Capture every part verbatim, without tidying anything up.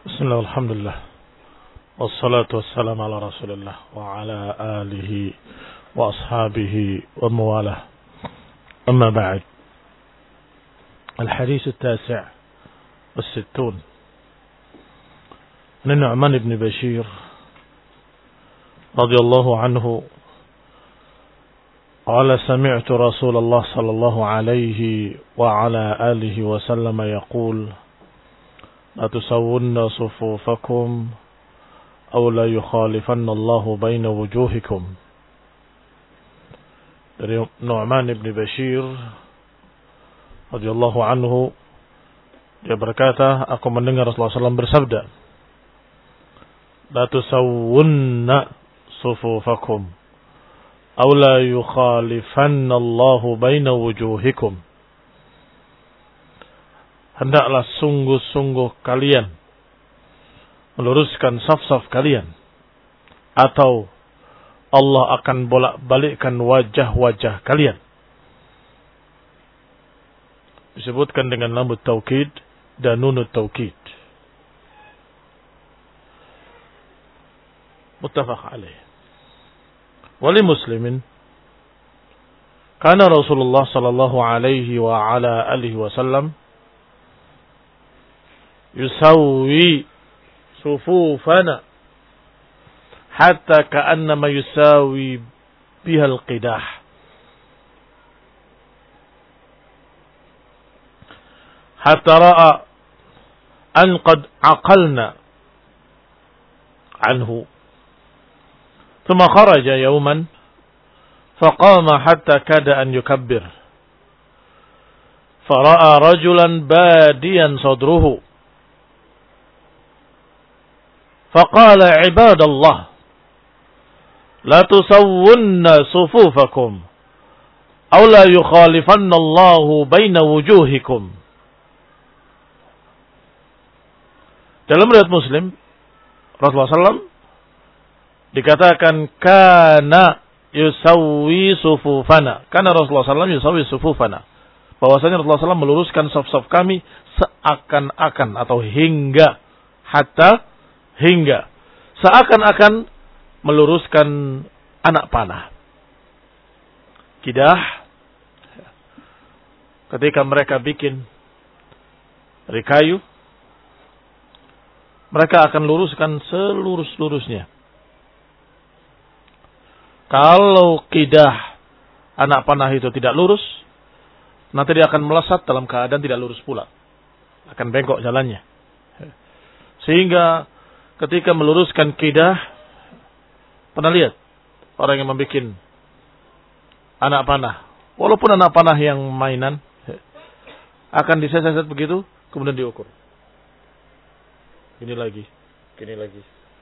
Bismillah, alhamdulillah. Wassalatu wassalamu ala rasulillah wa ala alihi wa ashabihi wa mawalah. Amma ba'd. Al-hadith al-tasi' wal-sittun. Min Nu'man ibn Bashir radiyallahu anhu qala sami'tu Rasulullah sallallahu alaihi wa ala alihi wa sallam yaqul la tusawwunna sufufakum aw la yukhalifan Allahu baina wujuhikum. Dari Nu'man ibn Bashir radhiyallahu anhu, dia berkata, aku mendengar Rasulullah sallallahu alaihi wasallam bersabda, la tusawwunna sufufakum aw la yukhalifan Allahu baina wujuhikum. Hendaklah sungguh-sungguh kalian meluruskan saf-saf kalian, atau Allah akan bolak-balikkan wajah-wajah kalian. Disebutkan dengan lam taukid dan nun taukid. Muttafaq alaih. Wali muslimin, kana Rasulullah sallallahu alaihi wa ala alihi wasallam yusawwi sufufana hatta ka'annama yusawi biha al-qidah. Hatta ra'a an qad aqalna anhu. Thumma kharaja yawman faqama hatta kada an yukabbir. Fara'a rajulan badiyan sadruhu. فقال عباد الله لا تسون صفوفكم أو لا يخالفن الله بين وجوهكم. Dalam riwayat Muslim, Rasulullah sallallahu alaihi wasallam dikatakan kana yusawwi sufufana. Kana Rasulullah sallallahu alaihi wasallam yusawwi sufufana. Bahwasanya Rasulullah sallallahu alaihi wasallam meluruskan saf-saf kami seakan-akan atau hingga hatta hingga seakan-akan meluruskan anak panah. Kidah, ketika mereka bikin dari kayu, mereka akan luruskan selurus-lurusnya. Kalau kidah anak panah itu tidak lurus, nanti dia akan melesat dalam keadaan tidak lurus pula, akan bengkok jalannya. Sehingga ketika meluruskan kidah, pernah lihat orang yang membuat anak panah, walaupun anak panah yang mainan, akan diseset-set begitu, kemudian diukur. Ini lagi, ini lagi.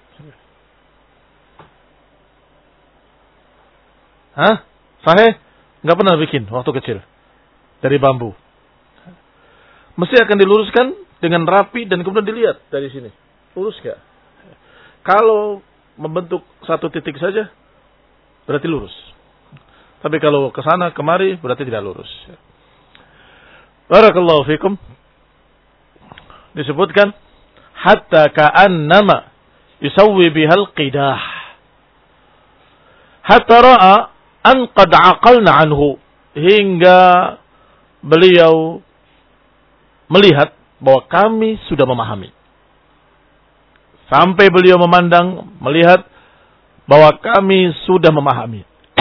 Hah? Sahih? Nggak pernah bikin waktu kecil dari bambu. Mesti akan diluruskan dengan rapi dan kemudian dilihat dari sini, lurus nggak? Kalau membentuk satu titik saja, berarti lurus. Tapi kalau ke sana kemari, berarti tidak lurus. Barakallahu fikum. Disebutkan hatta ka'annama yusawwi bihal qidah. Hatta ra'a an qad aqalna anhu, hingga beliau melihat bahwa kami sudah memahami. Sampai beliau memandang, melihat bahwa kami sudah memahami.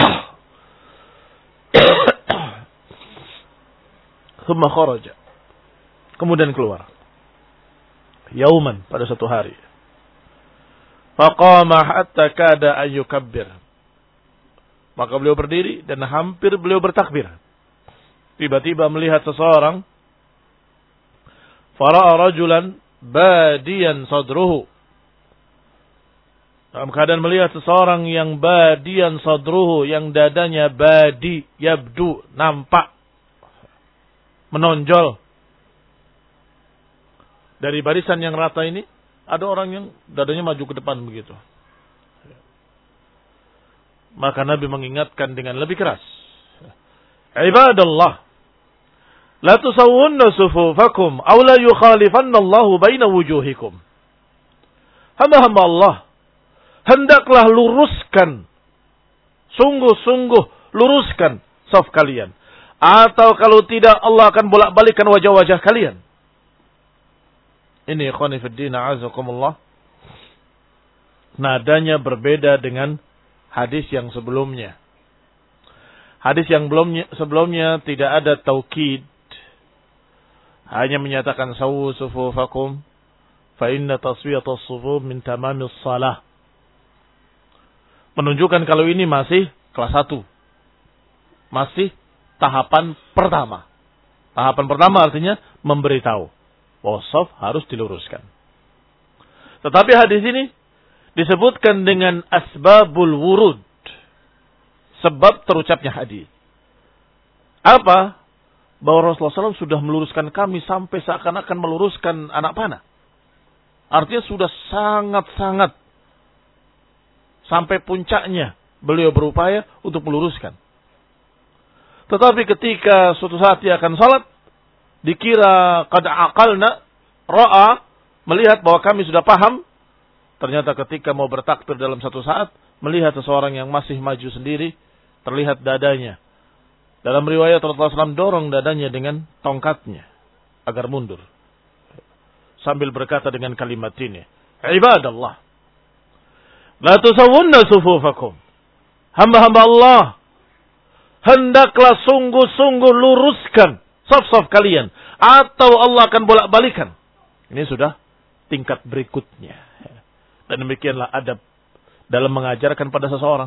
Thumma kharaja. Kemudian keluar. Yauman, pada satu hari. Faqama hatta kada an yukabbir. Maka beliau berdiri dan hampir beliau bertakbir. Tiba-tiba melihat seseorang. Fara'a rajulan badiyan sadruhu. Dalam keadaan melihat seseorang yang badian sadruhu, yang dadanya badi, yabdu, nampak, menonjol. Dari barisan yang rata ini, ada orang yang dadanya maju ke depan begitu. Maka Nabi mengingatkan dengan lebih keras. Ibadallah, la tusawwunna sufufakum aw la yukhalifanna Allahu baina wujuhikum. hamba-hamba Allah, hendaklah luruskan, sungguh-sungguh luruskan saf kalian. Atau kalau tidak, Allah akan bolak-balikkan wajah-wajah kalian. Ini ikhwani fiddin, a'azakumullah. Nadanya berbeda dengan hadis yang sebelumnya. Hadis yang belumnya, sebelumnya tidak ada taukid. Hanya menyatakan sawu sufufakum fa inna taswiyatas sufuf min tamamis salah. Menunjukkan kalau ini masih kelas satu. Masih tahapan pertama. Tahapan pertama artinya memberitahu bahwa shaf harus diluruskan. Tetapi hadis ini disebutkan dengan asbabul wurud. Sebab terucapnya hadis. Apa? Bahwa Rasulullah shallallahu alaihi wasallam sudah meluruskan kami sampai seakan-akan meluruskan anak panah. Artinya sudah sangat-sangat sampai puncaknya beliau berupaya untuk meluruskan. Tetapi ketika suatu saat dia akan salat, dikira qad aqalna, ra'a, melihat bahwa kami sudah paham. Ternyata ketika mau bertakbir dalam satu saat, melihat seseorang yang masih maju sendiri, terlihat dadanya. Dalam riwayat Rasulullah shallallahu alaihi wasallam dorong dadanya dengan tongkatnya agar mundur. Sambil berkata dengan kalimat ini, Ibadallah, la tusawwunna sufufakum. Hamba-hamba Allah, hendaklah sungguh-sungguh luruskan saf-saf kalian. Atau Allah akan bolak-balikan. Ini sudah tingkat berikutnya. Dan demikianlah adab dalam mengajarkan pada seseorang.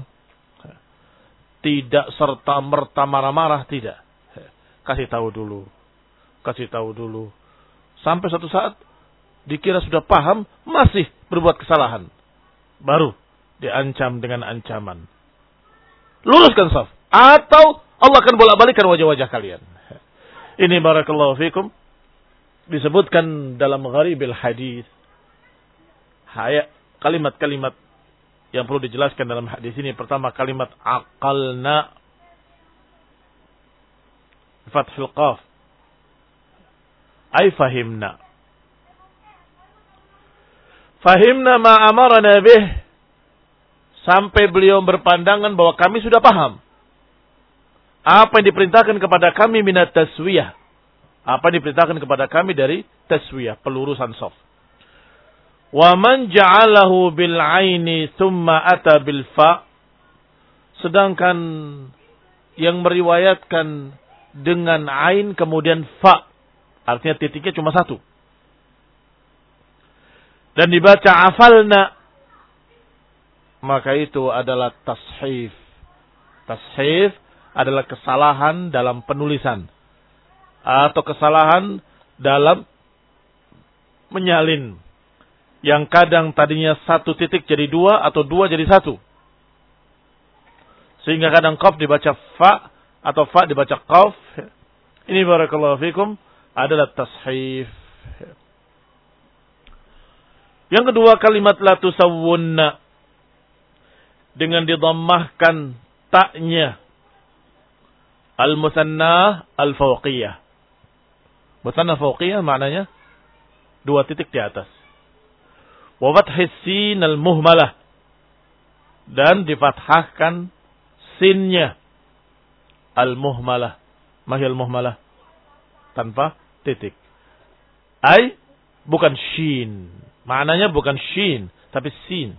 Tidak serta-merta marah-marah, tidak. Kasih tahu dulu. Kasih tahu dulu. Sampai suatu saat dikira sudah paham, masih berbuat kesalahan. Baru diancam dengan ancaman. Luruskan saf. Atau Allah akan bolak-balikan wajah-wajah kalian. Ini barakallahu fikum. Disebutkan dalam gharibil hadis. Hayat kalimat-kalimat yang perlu dijelaskan dalam hadis ini. Pertama kalimat aqalna. Fathul qaf. Ay fahimna. Fahimna ma amarana bih. Sampai beliau berpandangan bahwa kami sudah paham. Apa yang diperintahkan kepada kami minat taswiyah. Apa yang diperintahkan kepada kami dari taswiyah, pelurusan shaf. Wa man ja'alahu bil aini thumma ata bil fa. Sedangkan yang meriwayatkan dengan ain kemudian fa. Artinya titiknya cuma satu. Dan dibaca afalna. Maka itu adalah tashif. Tashif adalah kesalahan dalam penulisan. Atau kesalahan dalam menyalin. Yang kadang tadinya satu titik jadi dua atau dua jadi satu. Sehingga kadang qaf dibaca fa atau fa dibaca qaf. Ini barakallahu fikum adalah tashif. Yang kedua kalimat la tusawwunna. Dengan didammahkan ta'nya. Al-musannah al-fawqiyah. Musannah fawqiyah maknanya dua titik di atas. Wa fathis sin al-muhmalah. Dan difathahkan sinnya al-muhmalah. Mahil muhmalah. Tanpa titik. Ay, bukan shin. Maknanya bukan shin, tapi sin.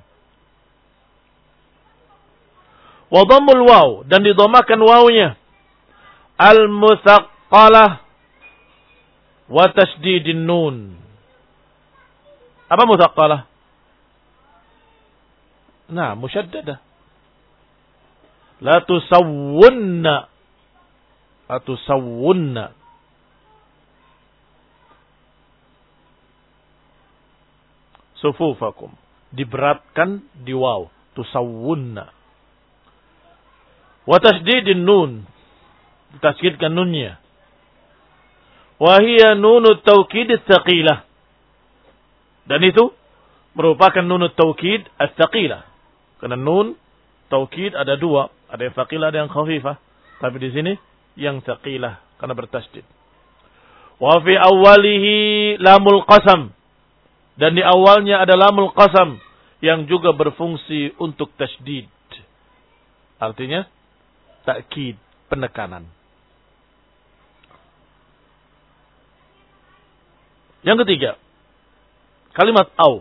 Wa dhammul waw. Dan didomakan wawnya. Al-musaqqalah. Wa tasdidin nun. Apa musaqqalah? Nah, musyaddadah. La tusawwunna. La tusawwunna. Sufufakum. Diberatkan di waw. Tusawwunna. Wa tasdidin nun. Ditasydidkan nunnya. Wa hiya nunut tawkid as-saqilah. Dan itu merupakan nunut tawkid as-saqilah. Karena nun tawkid ada dua, ada yang saqilah, ada yang khafifah. Tapi di sini yang saqilah karena bertasydid. Wa fi awwalihi lamul qasam. Dan di awalnya ada lamul qasam yang juga berfungsi untuk tasydid. Artinya takkid, penekanan. Yang ketiga, kalimat au.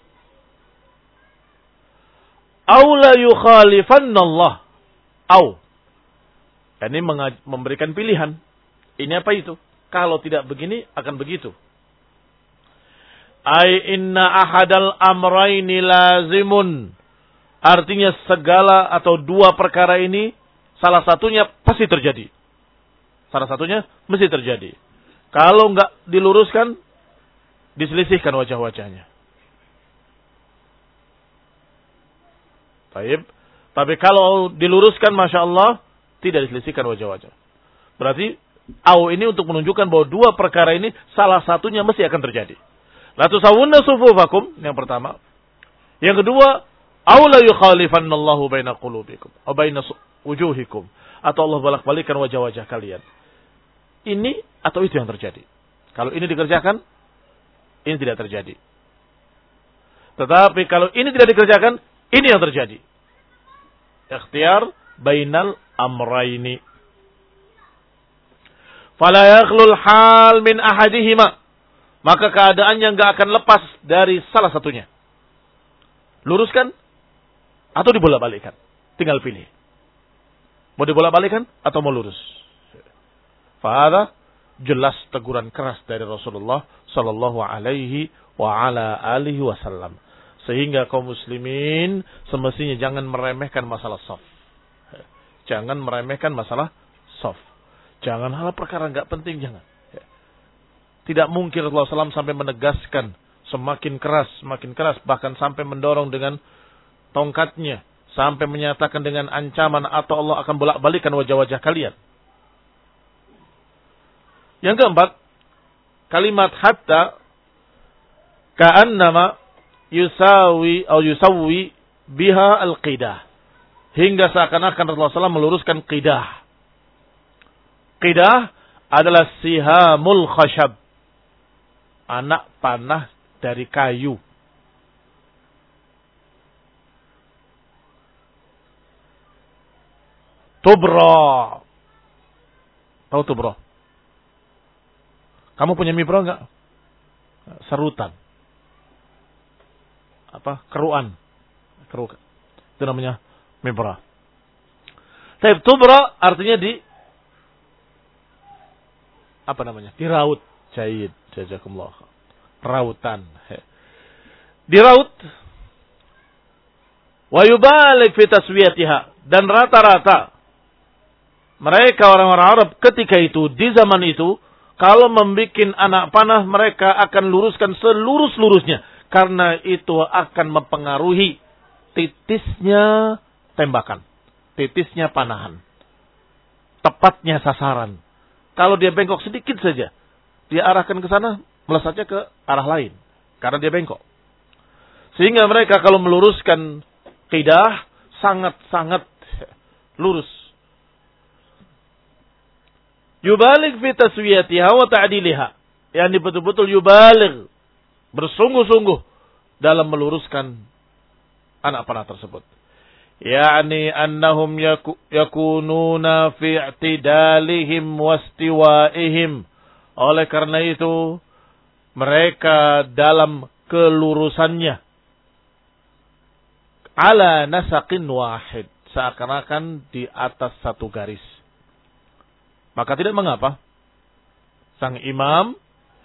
Au la yukhalifanna Allah. Au. Ini memberikan pilihan. Ini apa itu? Kalau tidak begini, akan begitu. Ai inna ahadal amraini lazimun. Artinya segala atau dua perkara ini, salah satunya pasti terjadi. Salah satunya mesti terjadi. Kalau enggak diluruskan, diselisihkan wajah-wajahnya. Baik. Tapi kalau diluruskan, Masya Allah, tidak diselisihkan wajah-wajah. Berarti, au ini untuk menunjukkan bahwa dua perkara ini, salah satunya mesti akan terjadi. La tusawwunna sufufakum, yang pertama. Yang kedua, au la yukhalifanna Allahu baina qulubikum, atau baina wujuhikum. Atau Allah balak-balikan wajah-wajah kalian. Ini atau itu yang terjadi. Kalau ini dikerjakan, ini tidak terjadi. Tetapi kalau ini tidak dikerjakan, ini yang terjadi. Ikhtiyar bainal amraini. Fala yakhlul hal min ahadihima. Maka keadaannya enggak akan lepas dari salah satunya. Luruskan atau dibolak-balikkan. Tinggal pilih. Mau dibolak-balikkan atau mau lurus. Fahada jelas teguran keras dari Rasulullah sallallahu alaihi wa ala alihi wasallam. Sehingga kaum muslimin semestinya jangan meremehkan masalah shaf. Jangan meremehkan masalah shaf. Jangan hal perkara enggak penting, jangan. Tidak mungkin Rasulullah sallallahu alaihi wasallam sampai menegaskan semakin keras, semakin keras, bahkan sampai mendorong dengan tongkatnya, sampai menyatakan dengan ancaman atau Allah akan bolak-balikan wajah-wajah kalian. Yang keempat, kalimat hatta ka'annama yusawi atau yusawwi biha al-qidah. Hingga seakan-akan Rasulullah sallallahu alaihi wasallam meluruskan qidah. Qidah adalah sihamul khashab. Anak panah dari kayu. Tubra. Tahu tubra? Kamu punya mibra enggak? Serutan. Apa? Keruan. Keru. Itu namanya mibra. Tapi tubra artinya di apa namanya? Diraut. Jahid. Jazakumullah. Rautan. Diraut. Wa yubalik fi taswiyatiha. Dan rata-rata mereka orang-orang Arab ketika itu, di zaman itu, kalau membuat anak panah, mereka akan luruskan selurus-lurusnya. Karena itu akan mempengaruhi titisnya tembakan. Titisnya panahan. Tepatnya sasaran. Kalau dia bengkok sedikit saja, dia arahkan ke sana, melesatnya ke arah lain. Karena dia bengkok. Sehingga mereka kalau meluruskan qidah, sangat-sangat lurus. Yubalig fi taswiyatiha wa ta'diliha. Yang betul-betul yubalig. Bersungguh-sungguh dalam meluruskan anak panah tersebut. Yani annahum yaku, yakununa fi i'tidalihim wastiwaihim. Oleh karena itu, mereka dalam kelurusannya. Ala nasaqin wahid. Seakan-akan di atas satu garis. Maka tidak mengapa. Sang imam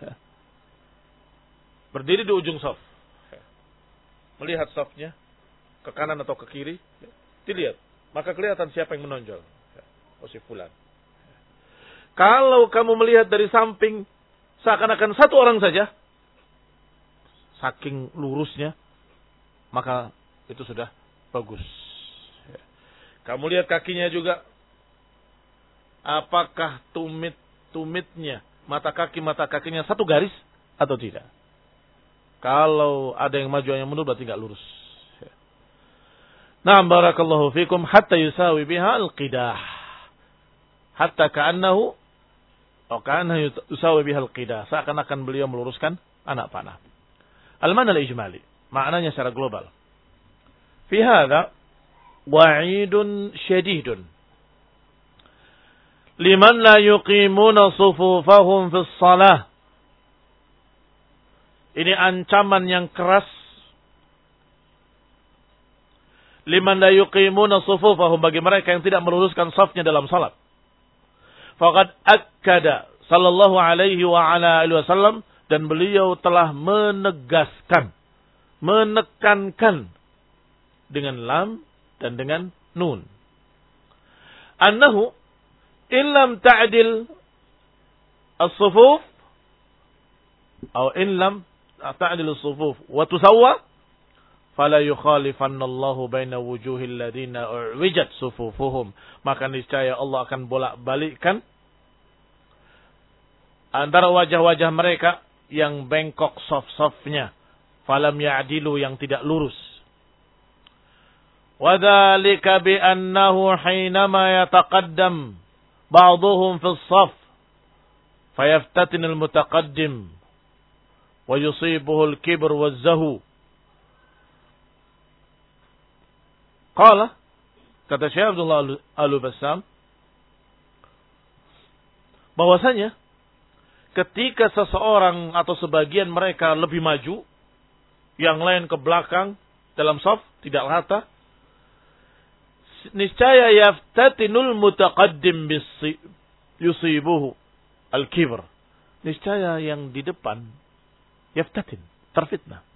berdiri di ujung shaf. Melihat shafnya. Ke kanan atau ke kiri. Dilihat. Maka kelihatan siapa yang menonjol. Oh si fulan. Kalau kamu melihat dari samping, seakan-akan satu orang saja, saking lurusnya, maka itu sudah bagus. Kamu lihat kakinya juga, apakah tumit-tumitnya, mata kaki, mata kakinya satu garis atau tidak. Kalau ada yang maju yang mundur, berarti nggak lurus. Nah, barakallahu fikum, hatta yusawi biha al-qidah. Hatta ka'annahu Oh, karena usawi bihal qidah, seakan-akan beliau meluruskan anak panah. Al-mana al-ijmali, maknanya secara global. Fi hadza wa'idun syadidun liman la yuqimuna sufufahum fis shalah. Ini ancaman yang keras liman la yuqimuna sufufahum, bagi mereka yang tidak meluruskan safnya dalam salat. Faqad akkada sallallahu alaihi wa ala alihi wasallam, dan beliau telah menegaskan, menekankan dengan lam dan dengan nun, annahu in lam ta'dil as-sufuf atau in lam ta'dil as-sufuf wa tusawwa fala yukhalifannallahu baina wujuhil ladzina u'wijat sufufuhum, maka niscaya Allah akan bolak-balikkan antara wajah-wajah mereka yang bengkok saf-safnya, falam ya'dilu, yang tidak lurus. Wa dzalika bi annahu hinama yataqaddam ba'dhuhum fi as-saff fayaftatinul mutaqaddim wa yusibuhu al-kibr waz-zahu. Qala, kata Syekh Abdullah Al-Bassam, bahwasanya ketika seseorang atau sebagian mereka lebih maju, yang lain ke belakang dalam shaf tidak rata, niscaya yaftatinul mutaqaddim bis yusibuhu al-kibr. Niscaya yang di depan yaftatin, terfitnah.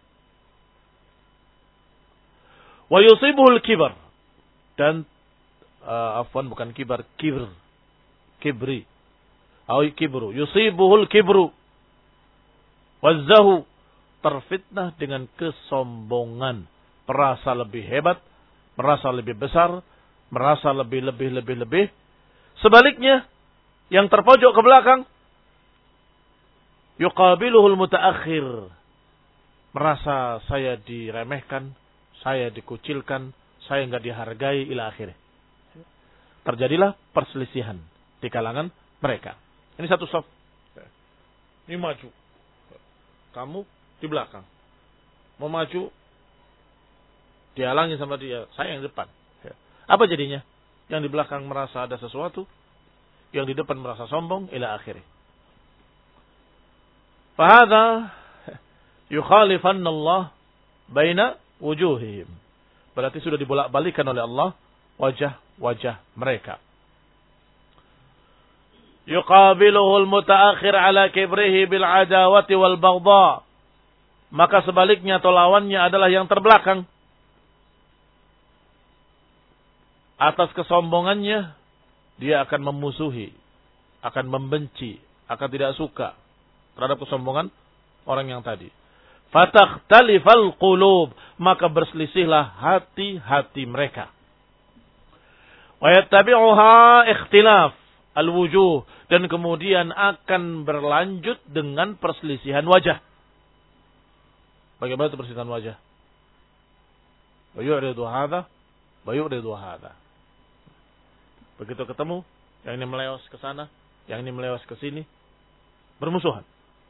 Wa yusibuhul kibar, dan uh, afwan bukan kibar, kibr, kibri, atau kibru, yusibuhul kibru, wazzahu, terfitnah dengan kesombongan, merasa lebih hebat, merasa lebih besar, merasa lebih lebih lebih lebih. Sebaliknya, yang terpojok ke belakang, yuqabiluhul mutaakhir, merasa saya diremehkan, saya dikucilkan, saya enggak dihargai, ila akhirnya. Terjadilah perselisihan di kalangan mereka. Ini satu saf. Ini maju. Kamu di belakang. Mau maju, dihalangi sama dia. Saya yang depan. Apa jadinya? Yang di belakang merasa ada sesuatu, yang di depan merasa sombong, ila akhirnya. Fahadha yukhalifanna Allah baina wujuhihim. Berarti sudah dibolak-balikan oleh Allah wajah-wajah mereka. Yuqabiluhu al-mutaakhir ala kibrihi bil adawati wal baghdha. Maka sebaliknya atau lawannya adalah yang terbelakang. Atas kesombongannya dia akan memusuhi, akan membenci, akan tidak suka terhadap kesombongan orang yang tadi. Fatakhtalifal qulub, maka berselisihlah hati-hati mereka. Wa yattabi'uha ikhtilaf al-wujuh, dan kemudian akan berlanjut dengan perselisihan wajah. Bagaimana itu perselisihan wajah? Wa yu'ridu hadha wa yu'ridu hadha. Begitu ketemu, yang ini meleos ke sana, yang ini meleos ke sini, bermusuhan.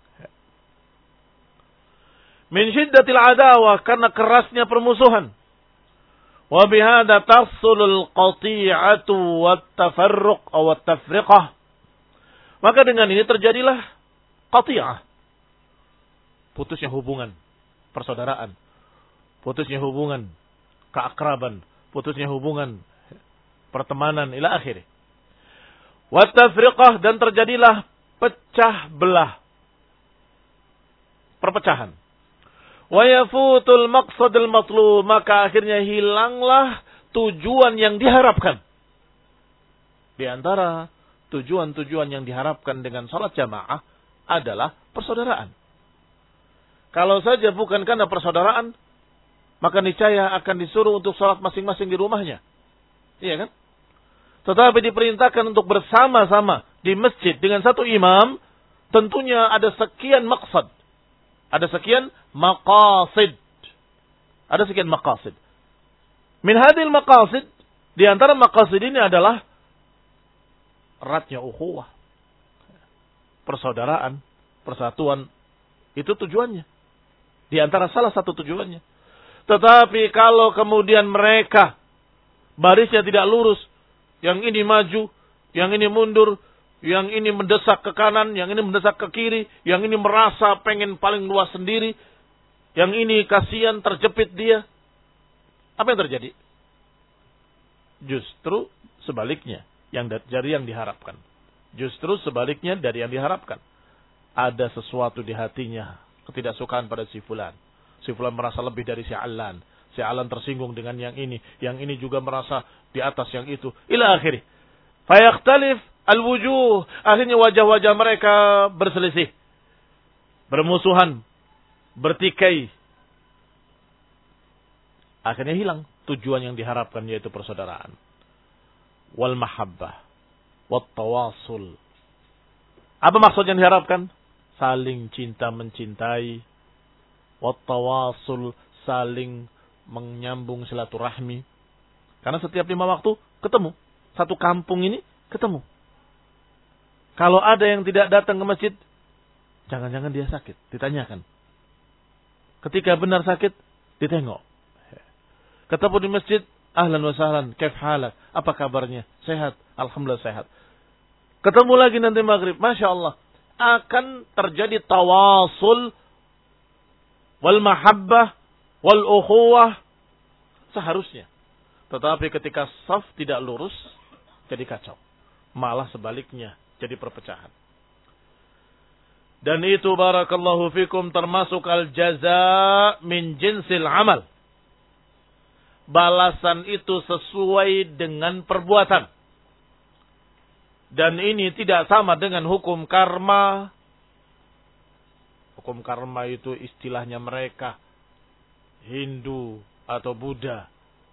Min syiddatil adawah, karena kerasnya permusuhan. Wa bihadza tahsulul qati'atu wat tafarruq aw wat tafriqah. Maka dengan ini terjadilah qati'ah. Putusnya hubungan persaudaraan, putusnya hubungan keakraban, putusnya hubungan pertemanan ila akhirih. Wat tafriqah, dan terjadilah pecah belah, perpecahan. Wa yafutul maqsadul matlub, maka akhirnya hilanglah tujuan yang diharapkan. Di antara tujuan-tujuan yang diharapkan dengan salat jamaah adalah persaudaraan. Kalau saja bukan karena persaudaraan, maka niscaya akan disuruh untuk salat masing-masing di rumahnya. Iya kan? Tetapi diperintahkan untuk bersama-sama di masjid dengan satu imam, tentunya ada sekian maksad. Ada sekian maqasid. Ada sekian maqasid. Min hadil maqasid, di antara maqasid ini adalah eratnya ukhuwah, persaudaraan, persatuan. Itu tujuannya. Di antara salah satu tujuannya. Tetapi kalau kemudian mereka barisnya tidak lurus, yang ini maju, yang ini mundur, yang ini mendesak ke kanan, yang ini mendesak ke kiri, yang ini merasa pengen paling luas sendiri, yang ini kasihan terjepit dia. Apa yang terjadi? Justru sebaliknya yang dari yang diharapkan. Justru sebaliknya dari yang diharapkan. Ada sesuatu di hatinya, ketidaksukaan pada si fulan. Si fulan merasa lebih dari si Alan. Si Alan tersinggung dengan yang ini. Yang ini juga merasa di atas yang itu. Ila akhirih. Fayakhtalif al-wujuh. Akhirnya wajah-wajah mereka berselisih. Bermusuhan. Bertikai. Akhirnya hilang tujuan yang diharapkan, yaitu persaudaraan. Wal mahabbah. Wat tawasul. Apa maksud yang diharapkan? Saling cinta mencintai. Wat tawasul. Saling menyambung silaturahmi. Karena setiap lima waktu ketemu. Satu kampung ini ketemu. Kalau ada yang tidak datang ke masjid, jangan-jangan dia sakit. Ditanyakan. Ketika benar sakit, ditengok. Ketemu di masjid, ahlan wa sahlan, kaif halak? Apa kabarnya? Sehat? Alhamdulillah sehat. Ketemu lagi nanti maghrib, Masya Allah. Akan terjadi tawasul, wal mahabbah, wal ukhuwah. Seharusnya. Tetapi ketika saf tidak lurus, jadi kacau. Malah sebaliknya, jadi perpecahan. Dan itu barakallahu fikum termasuk al-jaza min jinsil amal. Balasan itu sesuai dengan perbuatan. Dan ini tidak sama dengan hukum karma. Hukum karma itu istilahnya mereka. Hindu atau Buddha.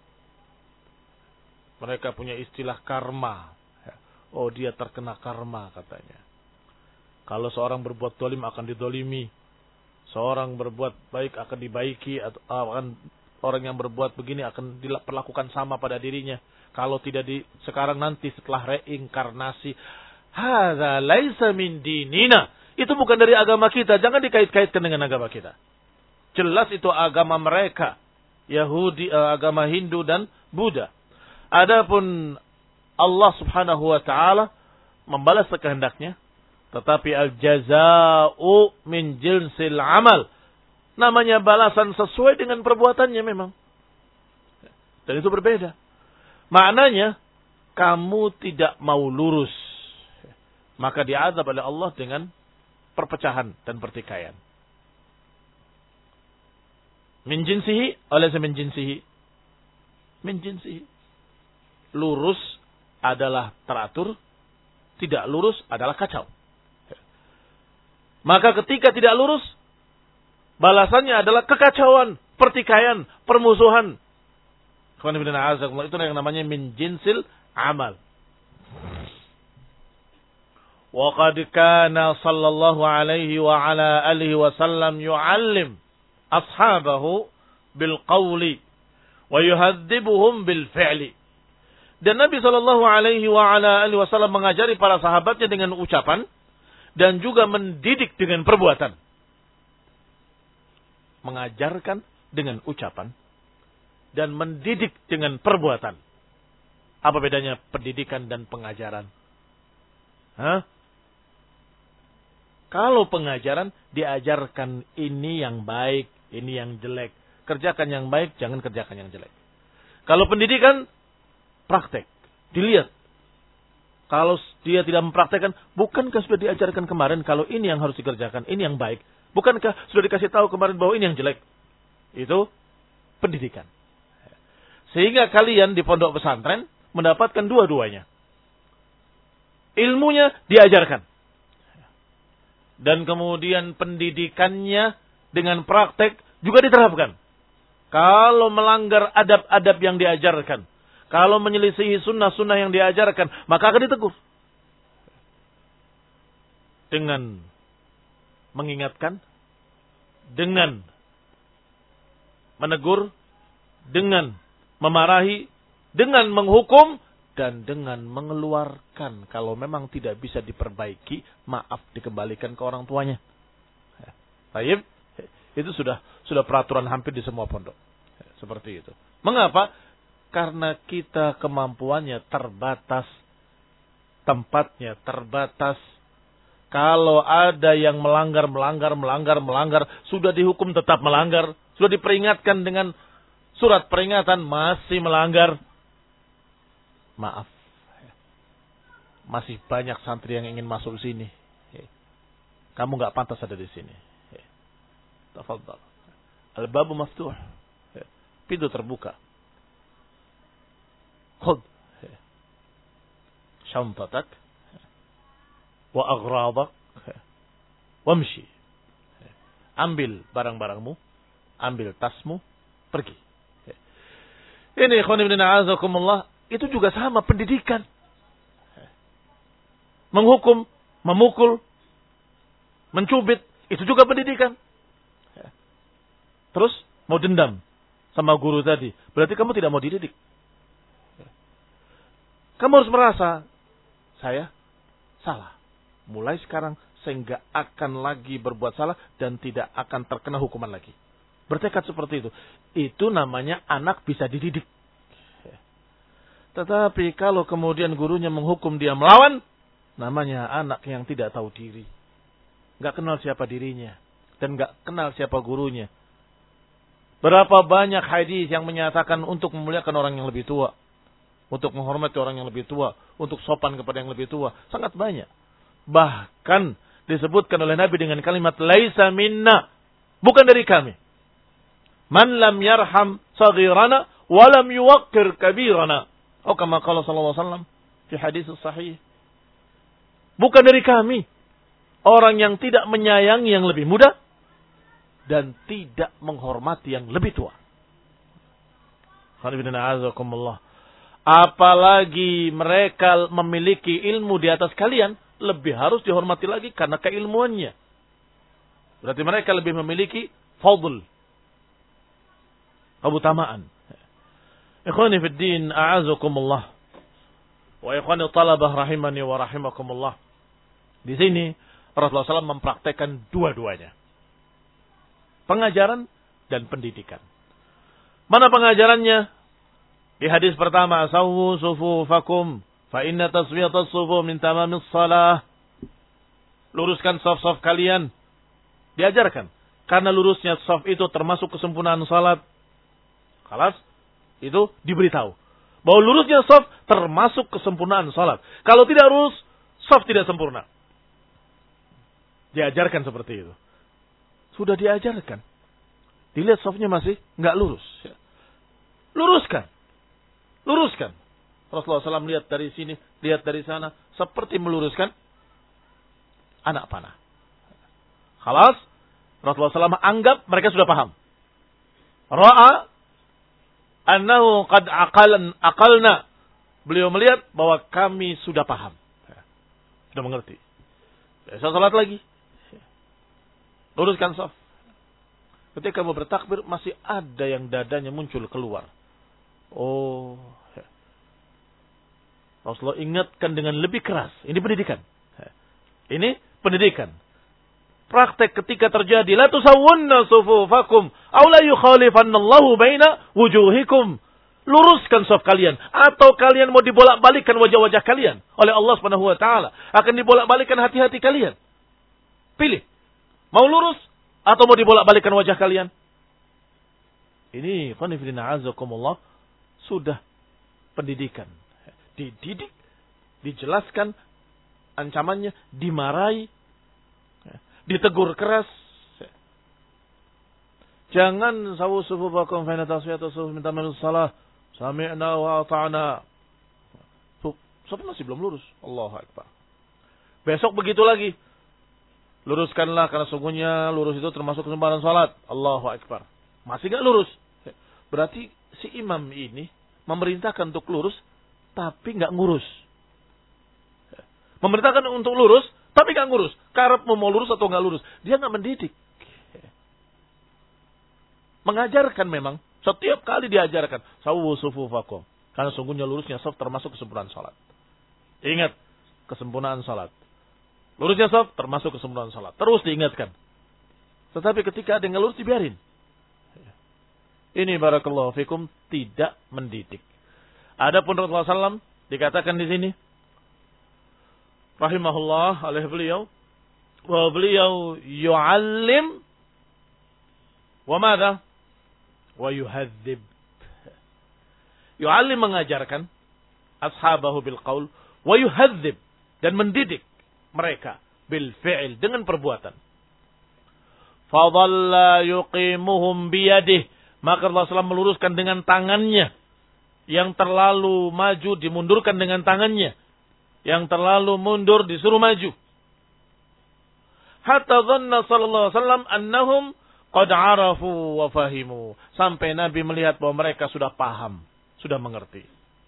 Mereka punya istilah karma. Oh, dia terkena karma katanya. Kalau seorang berbuat dolim akan didolimi. Seorang berbuat baik akan dibaiki. Atau akan orang yang berbuat begini akan diperlakukan sama pada dirinya. Kalau tidak di sekarang nanti setelah reinkarnasi. Hadza laisa min dinina. Itu bukan dari agama kita. Jangan dikait-kaitkan dengan agama kita. Jelas itu agama mereka. Yahudi, agama Hindu dan Buddha. Adapun Allah subhanahu wa ta'ala membalas sekehendaknya. Tetapi al-jaza'u min jinsil amal. Namanya balasan sesuai dengan perbuatannya memang. Dan itu berbeda. Maknanya, kamu tidak mau lurus. Maka diazab oleh Allah dengan perpecahan dan pertikaian. Min jinsihi, oleh min jinsihi. Min jinsihi. Lurus adalah teratur. Tidak lurus adalah kacau. Maka ketika tidak lurus, balasannya adalah kekacauan, pertikaian, permusuhan. Itu yang namanya min jinsil amal. Wa qad kana sallallahu alaihi wa ala alihi wa sallam yu'allim ashabahu bil qawli wa yuhadzibuhum bil fi'li. Dan Nabi sallallahu alaihi wa ala alihi wasallam mengajari para sahabatnya dengan ucapan dan juga mendidik dengan perbuatan. Mengajarkan dengan ucapan dan mendidik dengan perbuatan. Apa bedanya pendidikan dan pengajaran? Hah? Kalau pengajaran diajarkan ini yang baik, ini yang jelek. Kerjakan yang baik, jangan kerjakan yang jelek. Kalau pendidikan, praktek. Dilihat. Kalau dia tidak mempraktekkan, bukankah sudah diajarkan kemarin kalau ini yang harus dikerjakan, ini yang baik. Bukankah sudah dikasih tahu kemarin bahwa ini yang jelek? Itu pendidikan. Sehingga kalian di pondok pesantren mendapatkan dua-duanya. Ilmunya diajarkan. Dan kemudian pendidikannya dengan praktek juga diterapkan. Kalau melanggar adab-adab yang diajarkan, kalau menyelisihi sunnah-sunnah yang diajarkan, maka akan ditegur. Dengan mengingatkan, dengan menegur, dengan memarahi, dengan menghukum, dan dengan mengeluarkan. Kalau memang tidak bisa diperbaiki, maaf dikembalikan ke orang tuanya. Baik. Itu sudah sudah peraturan hampir di semua pondok. Seperti itu. Mengapa? Karena kita kemampuannya terbatas. Tempatnya terbatas. Kalau ada yang melanggar, melanggar, melanggar, melanggar. Sudah dihukum tetap melanggar. Sudah diperingatkan dengan surat peringatan masih melanggar. Maaf. Masih banyak santri yang ingin masuk sini. Kamu nggak pantas ada di sini. Tafadhal. Al-babu maftuh. Pintu terbuka. Khudh shantatak wa aghradak wamshi. Ambil barang-barangmu, ambil tasmu, pergi. Ini ikhwan ibn a'azakumullah, itu juga sama pendidikan. Menghukum, memukul, mencubit, itu juga pendidikan. Terus mau dendam sama guru tadi. Berarti kamu tidak mau dididik. Kamu harus merasa, saya salah. Mulai sekarang saya nggak akan lagi berbuat salah dan tidak akan terkena hukuman lagi. Bertekad seperti itu. Itu namanya anak bisa dididik. Tetapi kalau kemudian gurunya menghukum dia melawan, namanya anak yang tidak tahu diri. Nggak kenal siapa dirinya. Dan nggak kenal siapa gurunya. Berapa banyak hadis yang menyatakan untuk memuliakan orang yang lebih tua. Untuk menghormati orang yang lebih tua. Untuk sopan kepada yang lebih tua. Sangat banyak. Bahkan disebutkan oleh Nabi dengan kalimat laisa minna. Bukan dari kami. Man lam yarham saghirana walam yuwaqqir kabirana. Oh kama qala sallallahu alaihi wasallam fi hadis sahih. Bukan dari kami. Orang yang tidak menyayangi yang lebih muda. Dan tidak menghormati yang lebih tua. Apalagi mereka memiliki ilmu di atas kalian. Lebih harus dihormati lagi karena keilmuannya. Berarti mereka lebih memiliki fadl. Keutamaan. Ikhwani fid din, a'azakumullah. Wa ikhwani talabah rahimani wa rahimakumullah. Di sini Rasulullah shallallahu alaihi wasallam mempraktekkan dua-duanya. Pengajaran dan pendidikan. Mana pengajarannya? Di hadis pertama, sawwu sufufakum fa inna taswiyatas sufuf min tamamis shalah. Luruskan saf-saf kalian. Diajarkan. Karena lurusnya saf itu termasuk kesempurnaan salat. Kelas itu diberitahu bahwa lurusnya saf termasuk kesempurnaan salat. Kalau tidak lurus, saf tidak sempurna. Diajarkan seperti itu. Sudah diajarkan. Dilihat safnya masih nggak lurus. Luruskan. Luruskan. Rasulullah shallallahu alaihi wasallam lihat dari sini, lihat dari sana. Seperti meluruskan anak panah. Khalas. Rasulullah shallallahu alaihi wasallam anggap mereka sudah paham. Ra'a annahu qad aqalan aqalna. Beliau melihat bahwa kami sudah paham. Sudah mengerti. Saya salat lagi. Luruskan saf. Ketika mau bertakbir, masih ada yang dadanya muncul keluar. Oh. Rasulullah ingatkan dengan lebih keras. Ini pendidikan. Ini pendidikan. Praktek ketika terjadi. La tusawwunna sufufakum. Aw la yukhalifannallahu baina wujuhikum. Luruskan saf kalian. Atau kalian mau dibolak-balikan wajah-wajah kalian. Oleh Allah subhanahu wa taala. Akan dibolak-balikan hati-hati kalian. Pilih. Mau lurus atau mau dibolak-balikan wajah kalian? Ini qanifidina azakumullah sudah pendidikan. Dididik, dijelaskan ancamannya, dimarahi, ditegur keras. Jangan sawu sufufakum fa inna taswiyata sufuf min tamanus salah. Sami'na wa ata'na. Suf masih belum lurus. Allahu akbar. Besok begitu lagi. Luruskanlah karena sungguhnya lurus itu termasuk kesempurnaan salat. Allahu akbar. Masih enggak lurus. Berarti si imam ini memerintahkan untuk lurus tapi enggak ngurus. Memerintahkan untuk lurus tapi enggak ngurus. Karepmu mau lurus atau enggak lurus. Dia enggak mendidik. Mengajarkan memang. Setiap kali diajarkan. Sawwu sufufakum. Karena sungguhnya lurusnya saf termasuk kesempurnaan salat. Ingat. Kesempurnaan salat. Lurusnya saf termasuk kesempurnaan salat. Terus diingatkan. Tetapi ketika ada yang ngelurus dibiarin. Ini barakallahu fikum tidak mendidik. Adapun Rasulullah sallallahu alaihi wasallam dikatakan di sini rahimahullah oleh beliau bahwa beliau yu'allim wa madza wa yuhadzib. Yu'allim mengajarkan ashabahu bil qaul wa yuhadzib dan mendidik mereka bil fi'il dengan perbuatan. Fadalla yuqimuhum biyadihi, maka Rasulullah sallallahu alaihi wasallam meluruskan dengan tangannya. Yang terlalu maju dimundurkan dengan tangannya. Yang terlalu mundur disuruh maju. Hatta dhanna sallallahu alaihi wasallam annahum qad arafu wa fahimu. Sampai Nabi melihat bahwa mereka sudah paham, sudah mengerti.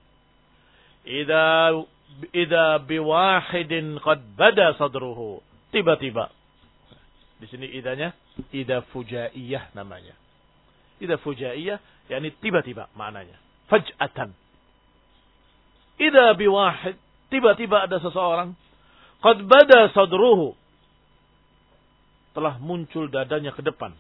Idza idza biwahidin qad bada sadruhu. Tiba-tiba. Di sini idanya idza fujaiyah namanya. Idza fujaiyah yakni tiba-tiba maknanya. Faj'atan. Idza biwahid, tiba-tiba ada seseorang qad bada sadruhu, telah muncul dadanya ke depan.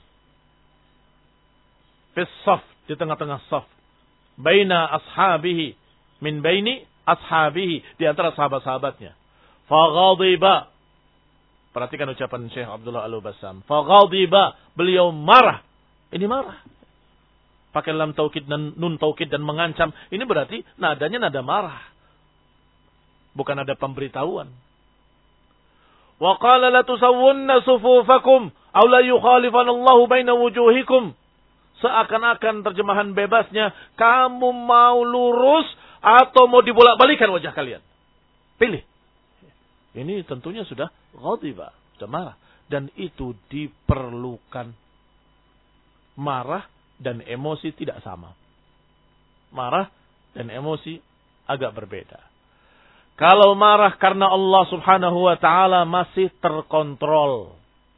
Fis saf, di tengah-tengah saf. Baina ashabihi, min baini ashabihi, di antara sahabat-sahabatnya. Faghadiba. Perhatikan ucapan Syekh Abdullah Al-Bassam. Faghadiba, beliau marah. Ini marah. Pakai lam taukid dan nun taukid dan mengancam. Ini berarti nadanya nada marah. Bukan ada pemberitahuan. Wa qala la tusawwunna sufufakum aw la yukhalifanallahu baina wujuhikum. Seakan-akan terjemahan bebasnya, kamu mau lurus atau mau dibolak-balikan wajah kalian. Pilih. Ini tentunya sudah ghadiba, sudah marah, dan itu diperlukan. Marah dan emosi tidak sama. Marah dan emosi agak berbeda. Kalau marah karena Allah Subhanahu wa taala masih terkontrol.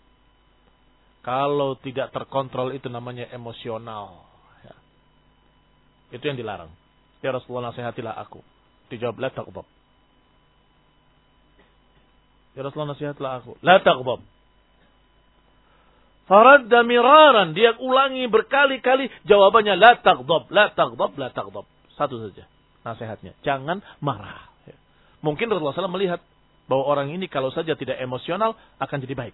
Kalau tidak terkontrol itu namanya emosional. Ya. Itu yang dilarang. Ya Rasulullah, nasihatilah aku. Dijawab, la taghdab. Ya Rasulullah, nasihatilah aku. La taghdab. Faradda miraran, dia ulangi berkali-kali jawabannya la taghdab, la taghdab, la taghdab. Satu saja nasihatnya, jangan marah. Mungkin Rasulullah shallallahu alaihi wasallam melihat bahwa orang ini kalau saja tidak emosional akan jadi baik.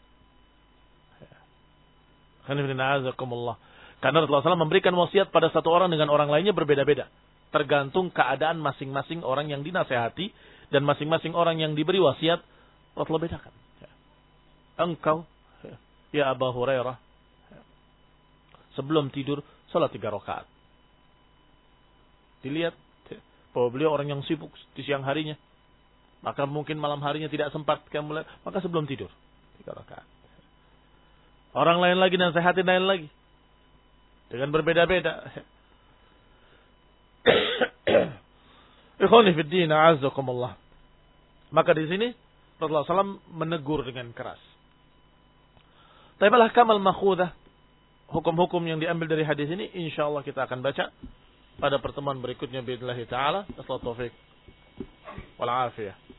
Karena Rasulullah shallallahu alaihi wasallam memberikan wasiat pada satu orang dengan orang lainnya berbeda-beda, tergantung keadaan masing-masing orang yang dinasihati dan masing-masing orang yang diberi wasiat. Rasulullah bedakan. Engkau ya Abu Hurairah, sebelum tidur salat tiga rakaat. Dilihat bahwa beliau orang yang sibuk di siang harinya, maka mungkin malam harinya tidak sempat, maka sebelum tidur tiga rakaat. Orang lain lagi dan sehatin lain lagi dengan berbeda-beda. Ikhwani fid din, a'azzakumullah. Maka di sini Rasulullah shallallahu alaihi wasallam menegur dengan keras. Tapi al-ahkam al-makhudah, hukum-hukum yang diambil dari hadis ini, insyaallah kita akan baca pada pertemuan berikutnya biidznillah taala. Wassalatu taufiq wal afiyah.